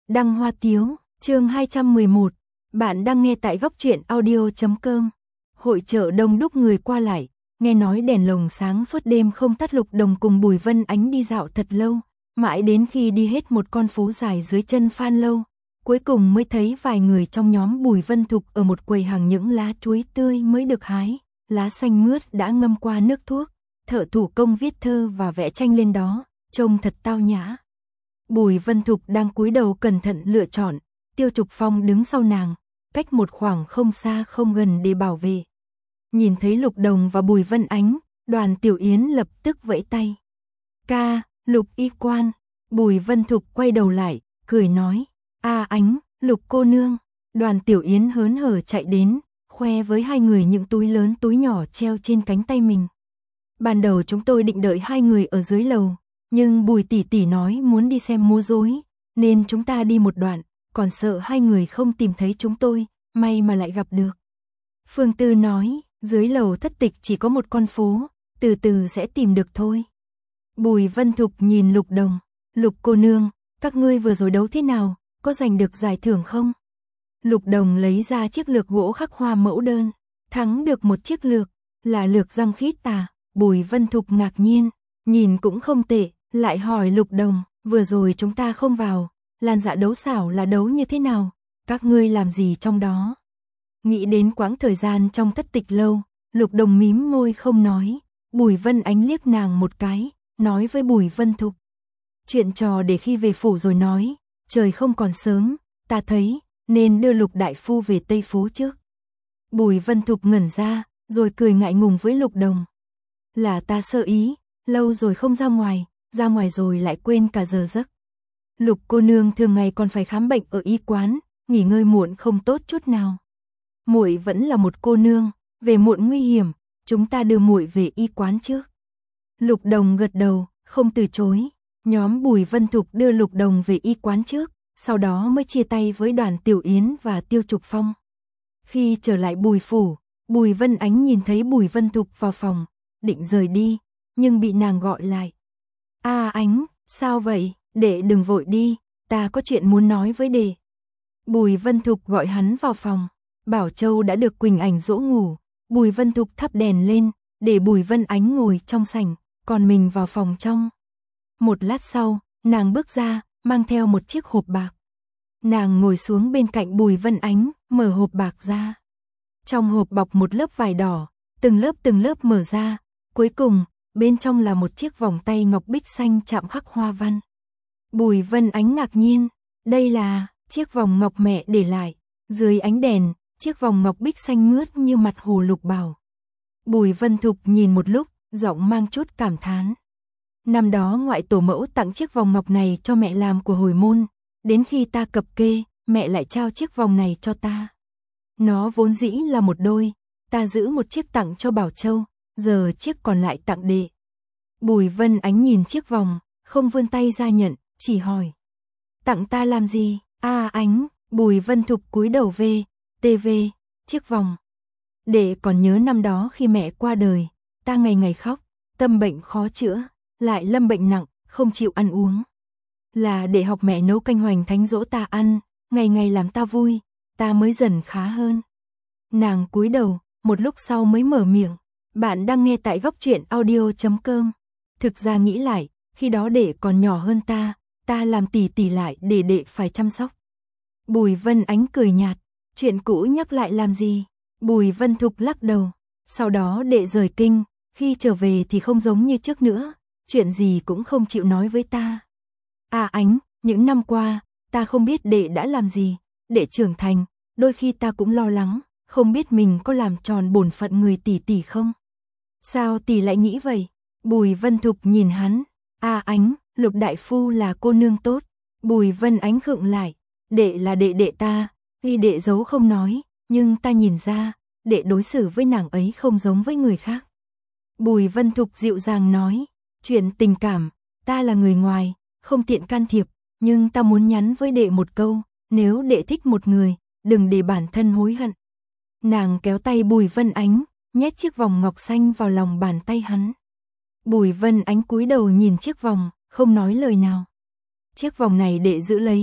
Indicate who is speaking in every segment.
Speaker 1: Đăng Hoa Tiếu, chương 211. Bạn đang nghe tại góc truyện audio.com. Hội chợ đông đúc người qua lại, nghe nói đèn lồng sáng suốt đêm không tắt. Lục Đồng cùng Bùi Vân Ánh đi dạo thật lâu, mãi đến khi đi hết một con phố dài dưới chân Phan Lâu, cuối cùng mới thấy vài người trong nhóm Bùi Vân Thục ở một quầy hàng những lá chuối tươi mới được hái, lá xanh mướt đã ngâm qua nước thuốc, thợ thủ công viết thơ và vẽ tranh lên đó, trông thật tao nhã. Bùi Vân Thục đang cúi đầu cẩn thận lựa chọn, Tiêu Trục Phong đứng sau nàng, cách một khoảng không xa không gần để bảo vệ. Nhìn thấy Lục Đồng và Bùi Vân Ánh, Đoàn Tiểu Yến lập tức vẫy tay. Ca, Lục y quan. Bùi Vân Thục quay đầu lại, cười nói, a Ánh, Lục cô nương. Đoàn Tiểu Yến hớn hở chạy đến, khoe với hai người những túi lớn túi nhỏ treo trên cánh tay mình. Ban đầu chúng tôi định đợi hai người ở dưới lầu, nhưng Bùi tỷ tỷ nói muốn đi xem múa rối, nên chúng ta đi một đoạn, còn sợ hai người không tìm thấy chúng tôi, may mà lại gặp được. Phương Tư nói, dưới lầu thất tịch chỉ có một con phố, từ từ sẽ tìm được thôi. Bùi Vân Thục nhìn Lục Đồng, Lục cô nương, các ngươi vừa rồi đấu thế nào, có giành được giải thưởng không? Lục Đồng lấy ra chiếc lược gỗ khắc hoa mẫu đơn, thắng được một chiếc lược, là lược răng khít à? Bùi Vân Thục ngạc nhiên, nhìn cũng không tệ, lại hỏi Lục Đồng, vừa rồi chúng ta không vào, Lan Dạ đấu xảo là đấu như thế nào, các ngươi làm gì trong đó? Nghĩ đến quãng thời gian trong thất tịch lâu, Lục Đồng mím môi không nói. Bùi Vân Ánh liếc nàng một cái, nói với Bùi Vân Thục, chuyện trò để khi về phủ rồi nói, trời không còn sớm, ta thấy nên đưa Lục đại phu về Tây Phố trước. Bùi Vân Thục ngẩn ra, rồi cười ngại ngùng với Lục Đồng, là ta sơ ý, lâu rồi không ra ngoài rồi lại quên cả giờ giấc. Lục cô nương thường ngày còn phải khám bệnh ở y quán, nghỉ ngơi muộn không tốt chút nào. Muội vẫn là một cô nương, về muộn nguy hiểm, chúng ta đưa muội về y quán trước. Lục Đồng gật đầu, không từ chối. Nhóm Bùi Vân Thục đưa Lục Đồng về y quán trước, sau đó mới chia tay với Đoàn Tiểu Yến và Tiêu Trục Phong. Khi trở lại Bùi phủ, Bùi Vân Ánh nhìn thấy Bùi Vân Thục vào phòng, định rời đi, nhưng bị nàng gọi lại. A Ánh, sao vậy? Đệ đừng vội đi, ta có chuyện muốn nói với đệ. Bùi Vân Thục gọi hắn vào phòng. Bảo Châu đã được Quỳnh Ảnh dỗ ngủ, Bùi Vân Thục thắp đèn lên, để Bùi Vân Ánh ngồi trong sảnh, còn mình vào phòng trong. Một lát sau, nàng bước ra, mang theo một chiếc hộp bạc. Nàng ngồi xuống bên cạnh Bùi Vân Ánh, mở hộp bạc ra. Trong hộp bọc một lớp vải đỏ, từng lớp mở ra, cuối cùng, bên trong là một chiếc vòng tay ngọc bích xanh chạm khắc hoa văn. Bùi Vân Ánh ngạc nhiên, đây là chiếc vòng ngọc mẹ để lại, dưới ánh đèn, chiếc vòng ngọc bích xanh mướt như mặt hồ lục bảo. Bùi Vân Thục nhìn một lúc, giọng mang chút cảm thán. Năm đó ngoại tổ mẫu tặng chiếc vòng ngọc này cho mẹ làm của hồi môn, đến khi ta cập kê, mẹ lại trao chiếc vòng này cho ta. Nó vốn dĩ là một đôi, ta giữ một chiếc tặng cho Bảo Châu, giờ chiếc còn lại tặng đệ. Bùi Vân Ánh nhìn chiếc vòng, không vươn tay ra nhận, chỉ hỏi. Tặng ta làm gì? A Ánh, Bùi Vân Thục cúi đầu về. TV, chiếc vòng. Đệ còn nhớ năm đó khi mẹ qua đời, ta ngày ngày khóc, tâm bệnh khó chữa, lại lâm bệnh nặng, không chịu ăn uống. Là để học mẹ nấu canh hoành thánh dỗ ta ăn, ngày ngày làm ta vui, ta mới dần khá hơn. Nàng cúi đầu, một lúc sau mới mở miệng. Bạn đang nghe tại góc truyện audio.com. Thực ra nghĩ lại, khi đó đệ còn nhỏ hơn ta làm tỷ tỷ lại để đệ phải chăm sóc. Bùi Vân Ánh cười nhạt. Chuyện cũ nhắc lại làm gì? Bùi Vân Thục lắc đầu. Sau đó đệ rời kinh, khi trở về thì không giống như trước nữa, chuyện gì cũng không chịu nói với ta. À Ánh, những năm qua, ta không biết đệ đã làm gì, đệ trưởng thành, đôi khi ta cũng lo lắng, không biết mình có làm tròn bổn phận người tỷ tỷ không? Sao tỷ lại nghĩ vậy? Bùi Vân Thục nhìn hắn. À Ánh, Lục đại phu là cô nương tốt. Bùi Vân Ánh khựng lại. Đệ là đệ ta. Tuy đệ giấu không nói, nhưng ta nhìn ra, đệ đối xử với nàng ấy không giống với người khác. Bùi Vân Thục dịu dàng nói, chuyện tình cảm, ta là người ngoài, không tiện can thiệp, nhưng ta muốn nhắn với đệ một câu, nếu đệ thích một người, đừng để bản thân hối hận. Nàng kéo tay Bùi Vân Ánh, nhét chiếc vòng ngọc xanh vào lòng bàn tay hắn. Bùi Vân Ánh cúi đầu nhìn chiếc vòng, không nói lời nào. Chiếc vòng này đệ giữ lấy,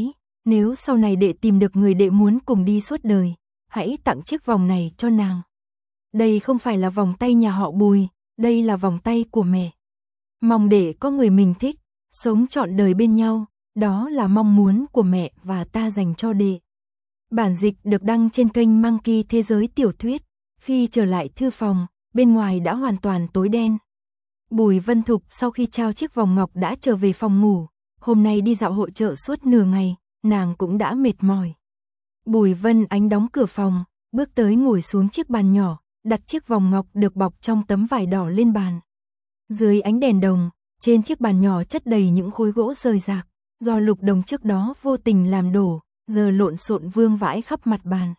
Speaker 1: nếu sau này đệ tìm được người đệ muốn cùng đi suốt đời, hãy tặng chiếc vòng này cho nàng. Đây không phải là vòng tay nhà họ Bùi, đây là vòng tay của mẹ. Mong đệ có người mình thích, sống trọn đời bên nhau, đó là mong muốn của mẹ và ta dành cho đệ. Bản dịch được đăng trên kênh Monkey Thế giới tiểu thuyết. Khi trở lại thư phòng, bên ngoài đã hoàn toàn tối đen. Bùi Vân Thục sau khi trao chiếc vòng ngọc đã trở về phòng ngủ. Hôm nay đi dạo hội chợ suốt nửa ngày, nàng cũng đã mệt mỏi. Bùi Vân Ánh đóng cửa phòng, bước tới ngồi xuống chiếc bàn nhỏ, đặt chiếc vòng ngọc được bọc trong tấm vải đỏ lên bàn. Dưới ánh đèn đồng, trên chiếc bàn nhỏ chất đầy những khối gỗ rời rạc, do Lục Đồng trước đó vô tình làm đổ, giờ lộn xộn vương vãi khắp mặt bàn.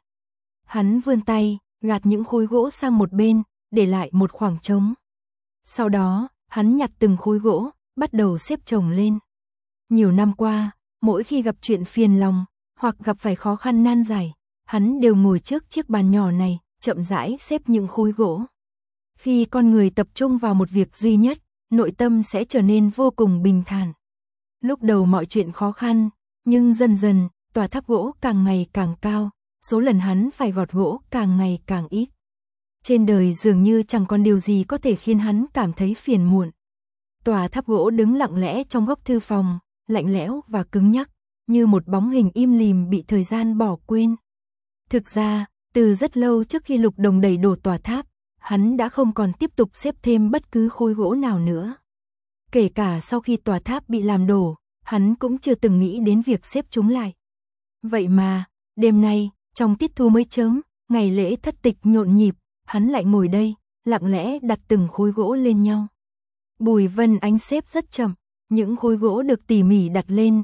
Speaker 1: Hắn vươn tay, gạt những khối gỗ sang một bên, để lại một khoảng trống. Sau đó, hắn nhặt từng khối gỗ, bắt đầu xếp chồng lên. Nhiều năm qua, mỗi khi gặp chuyện phiền lòng, hoặc gặp phải khó khăn nan giải, hắn đều ngồi trước chiếc bàn nhỏ này, chậm rãi xếp những khối gỗ. Khi con người tập trung vào một việc duy nhất, nội tâm sẽ trở nên vô cùng bình thản. Lúc đầu mọi chuyện khó khăn, nhưng dần dần, tòa tháp gỗ càng ngày càng cao, số lần hắn phải gọt gỗ càng ngày càng ít. Trên đời dường như chẳng còn điều gì có thể khiến hắn cảm thấy phiền muộn. Tòa tháp gỗ đứng lặng lẽ trong góc thư phòng, lạnh lẽo và cứng nhắc, như một bóng hình im lìm bị thời gian bỏ quên. Thực ra, từ rất lâu trước khi Lục Đồng đẩy đổ tòa tháp, hắn đã không còn tiếp tục xếp thêm bất cứ khối gỗ nào nữa. Kể cả sau khi tòa tháp bị làm đổ, hắn cũng chưa từng nghĩ đến việc xếp chúng lại. Vậy mà, đêm nay, trong tiết thu mới chớm, ngày lễ thất tịch nhộn nhịp, hắn lại ngồi đây, lặng lẽ đặt từng khối gỗ lên nhau. Bùi Vân Ánh xếp rất chậm, những khối gỗ được tỉ mỉ đặt lên,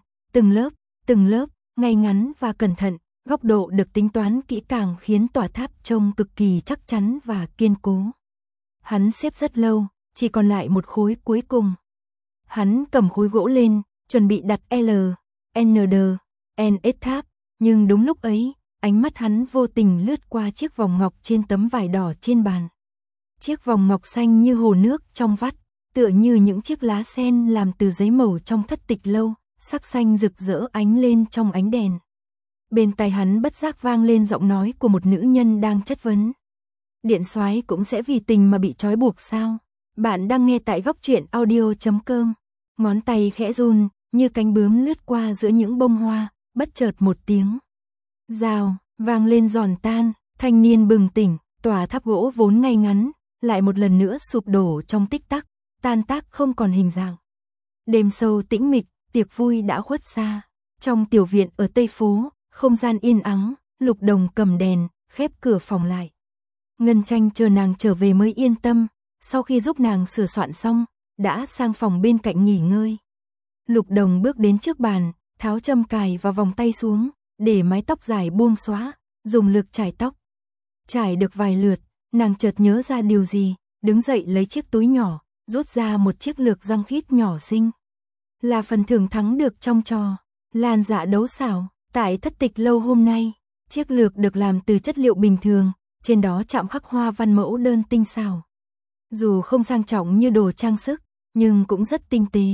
Speaker 1: từng lớp, ngay ngắn và cẩn thận, góc độ được tính toán kỹ càng khiến tòa tháp trông cực kỳ chắc chắn và kiên cố. Hắn xếp rất lâu, chỉ còn lại một khối cuối cùng. Hắn cầm khối gỗ lên, chuẩn bị đặt L, N, D, N, S tháp, nhưng đúng lúc ấy, ánh mắt hắn vô tình lướt qua chiếc vòng ngọc trên tấm vải đỏ trên bàn. Chiếc vòng ngọc xanh như hồ nước trong vắt, tựa như những chiếc lá sen làm từ giấy màu trong thất tịch lâu, sắc xanh rực rỡ ánh lên trong ánh đèn. Bên tai hắn bất giác vang lên giọng nói của một nữ nhân đang chất vấn. Điện soái cũng sẽ vì tình mà bị trói buộc sao? Bạn đang nghe tại góc truyện audio.com. Ngón tay khẽ run, như cánh bướm lướt qua giữa những bông hoa, bất chợt một tiếng rào vang lên giòn tan, thanh niên bừng tỉnh, tòa tháp gỗ vốn ngay ngắn, lại một lần nữa sụp đổ trong tích tắc, tan tác không còn hình dạng. Đêm sâu tĩnh mịch, tiệc vui đã khuất xa. Trong tiểu viện ở Tây Phố, không gian yên ắng, Lục Đồng cầm đèn, khép cửa phòng lại. Ngân Tranh chờ nàng trở về mới yên tâm, sau khi giúp nàng sửa soạn xong, đã sang phòng bên cạnh nghỉ ngơi. Lục Đồng bước đến trước bàn, tháo châm cài và vòng tay xuống, để mái tóc dài buông xóa, dùng lực chải tóc. Chải được vài lượt, nàng chợt nhớ ra điều gì, đứng dậy lấy chiếc túi nhỏ, rút ra một chiếc lược răng khít nhỏ xinh. Là phần thưởng thắng được trong trò Lan Dạ đấu xảo, tại thất tịch lâu hôm nay. Chiếc lược được làm từ chất liệu bình thường, trên đó chạm khắc hoa văn mẫu đơn tinh xảo. Dù không sang trọng như đồ trang sức, nhưng cũng rất tinh tế.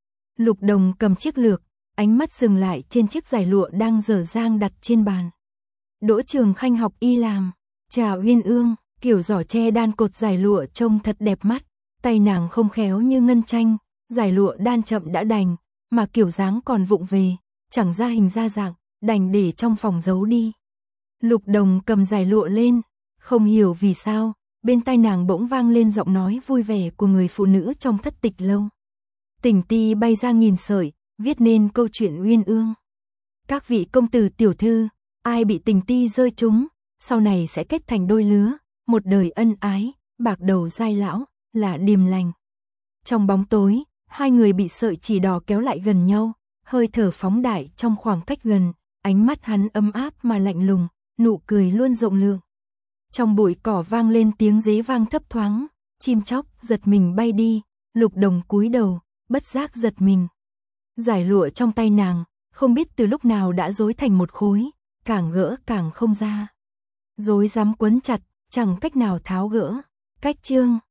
Speaker 1: Lục Đồng cầm chiếc lược, ánh mắt dừng lại trên chiếc giải lụa đang dở dang đặt trên bàn. Đỗ Trường Khanh học y làm, Trà Uyên Ương, kiểu giỏ tre đan cột giải lụa trông thật đẹp mắt. Tay nàng không khéo như Ngân Tranh, giải lụa đan chậm đã đành, mà kiểu dáng còn vụng về, chẳng ra hình ra dạng, đành để trong phòng giấu đi. Lục Đồng cầm giải lụa lên, không hiểu vì sao, bên tai nàng bỗng vang lên giọng nói vui vẻ của người phụ nữ trong thất tịch lâu. Tình ti bay ra nghìn sợi, viết nên câu chuyện uyên ương. Các vị công tử tiểu thư, ai bị tình ti rơi trúng, sau này sẽ kết thành đôi lứa, một đời ân ái, bạc đầu giai lão, là điềm lành. Trong bóng tối, hai người bị sợi chỉ đỏ kéo lại gần nhau, hơi thở phóng đại trong khoảng cách gần, ánh mắt hắn ấm áp mà lạnh lùng, nụ cười luôn rộng lượng. Trong bụi cỏ vang lên tiếng dế vang thấp thoáng, chim chóc giật mình bay đi, Lục Đồng cúi đầu, bất giác giật mình. Giải lụa trong tay nàng, không biết từ lúc nào đã rối thành một khối, càng gỡ càng không ra. Rối rắm quấn chặt, chẳng cách nào tháo gỡ. Cách chương